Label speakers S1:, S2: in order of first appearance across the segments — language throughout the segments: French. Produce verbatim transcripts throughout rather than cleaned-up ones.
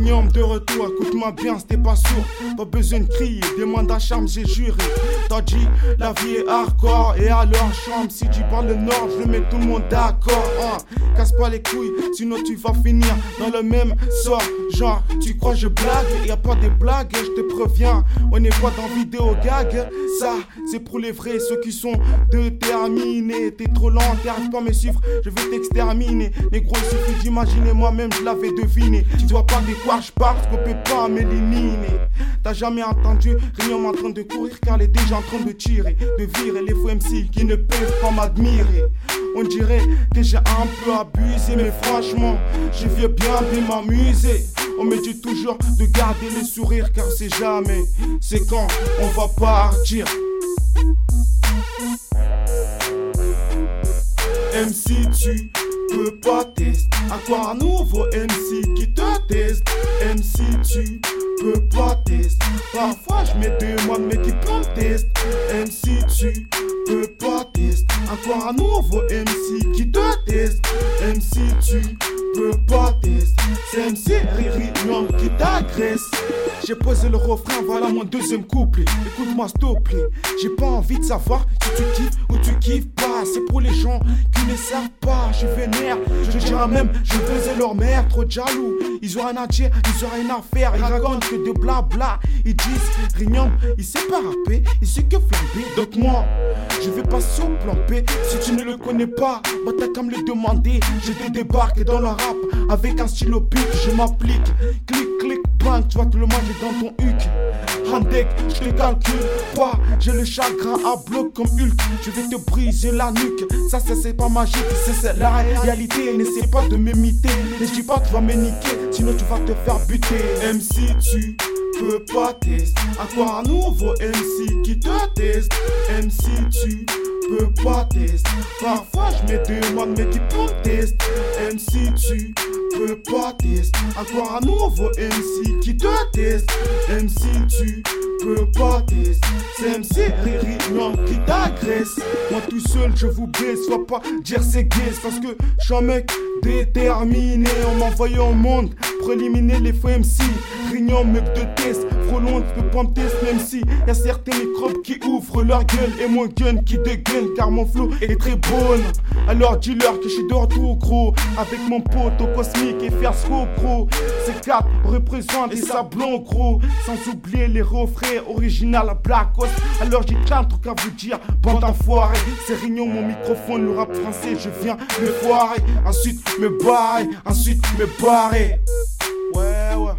S1: Rignum de retour, écoute-moi bien, c'était pas sourd. Pas besoin de crier, demande à charme, j'ai juré. T'as dit, la vie est hardcore. Et alors, chambre, si tu parles le nord, je mets tout le monde d'accord. Hein. Casse pas les couilles, sinon tu vas finir dans le même sort. Genre, tu crois je blague, y a pas de blagues, je te préviens. On n'est pas dans vidéo gag. Ça, c'est pour les vrais, ceux qui sont déterminés. T'es trop lent, t'arrives pas à me suivre, je vais t'exterminer. Négro, il suffit d'imaginer, moi-même je l'avais deviné. Tu vois pas de quoi je parle, qu'on peut pas m'éliminer. T'as jamais entendu Rignum en train de courir, car elle est déjà en train de tirer, de virer les faux M C qui ne peuvent pas m'admirer. On dirait que j'ai un peu abusé, mais franchement, je viens bien bien m'amuser. On me dit toujours de garder le sourire, car c'est jamais, c'est quand on va partir. M C, tu peux pas tester. Encore un nouveau M C qui te teste. M C, tu peux pas tester. Parfois je me demande mais qui peut me tester. M C, tu peux pas tester. Encore un nouveau M C qui te teste. M C, tu peux pas tester. C'est M C Rignum qui t'agresse. J'ai posé le refrain, voilà mon deuxième couplet. Écoute-moi s'il te plaît. J'ai pas envie de savoir si tu kiffes ou tu kiffes pas. C'est pour les gens qui ne savent pas. Je vénère, je dirais même, je faisais leur mère. Trop jaloux, ils ont rien à dire, ils ont rien à faire. Ils racontent que de blabla. Ils disent Rignum, il sait pas rapper, il sait que flamber. Donc moi, je vais pas sur plan P. Si tu ne le connais pas, bah t'as qu'à me le demander. Je te débarque dans le rap avec un stylo pic, je m'applique. Clic, clic, bang, tu vas te le manger dans ton huc. Handek, je te calcule pas, j'ai le chagrin à bloc comme Hulk. Je vais te briser la nuque, ça, ça c'est pas magique, c'est, c'est la réalité. N'essaie pas de m'imiter, ne dis pas tu vas me niquer, sinon tu vas te faire buter. M C, tu peux pas tester. Encore un nouveau M C qui te teste. M C, tu peux pas tester. Parfois je me demande mais qui peut me tester. M C, tu peux pas tester. Encore un nouveau M C qui te teste. M C, tu peux pas tester. C'est M C Rignum qui t'agresse. Moi tout seul je vous baisse, soit pas dire c'est gay. Parce que je suis un mec déterminé. On m'a envoyé au monde pour éliminer les faux M C. Rignum mec de test, frelon tu peux pas me tester. Même si y'a certains microbes qui ouvrent leur gueule et mon gun qui dégaine, car mon flow est très bonne. Alors dis-leur que je suis de retour gros, avec mon pote au cosmique et faire pro. Ces quatre représentent des sablons gros, sans oublier les refrains original à Black Coast. Alors j'ai plein de trucs à vous dire, bande d'enfoirés. C'est Rignum mon microphone, le rap français je viens me foirer. Ensuite me barrer, ensuite me barrer. Ouais ouais.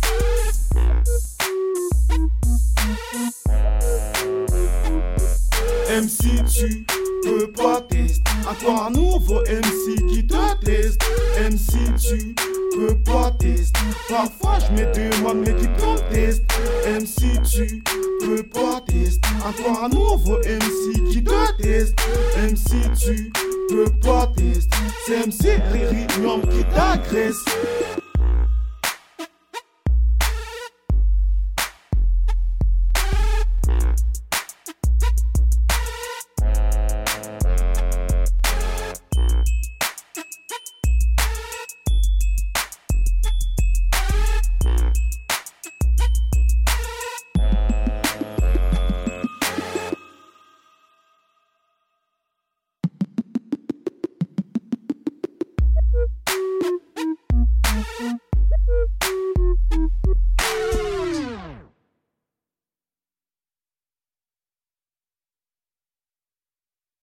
S1: M C, tu peux pas tester. Encore un nouveau M C qui te teste. M C, tu peux pas tester. Parfois je me demande mais qui peut me tester. M C, tu peux pas tester. Encore un nouveau M C qui te teste. M C, tu peux pas tester. C'est M C Rignum qui t'agresse.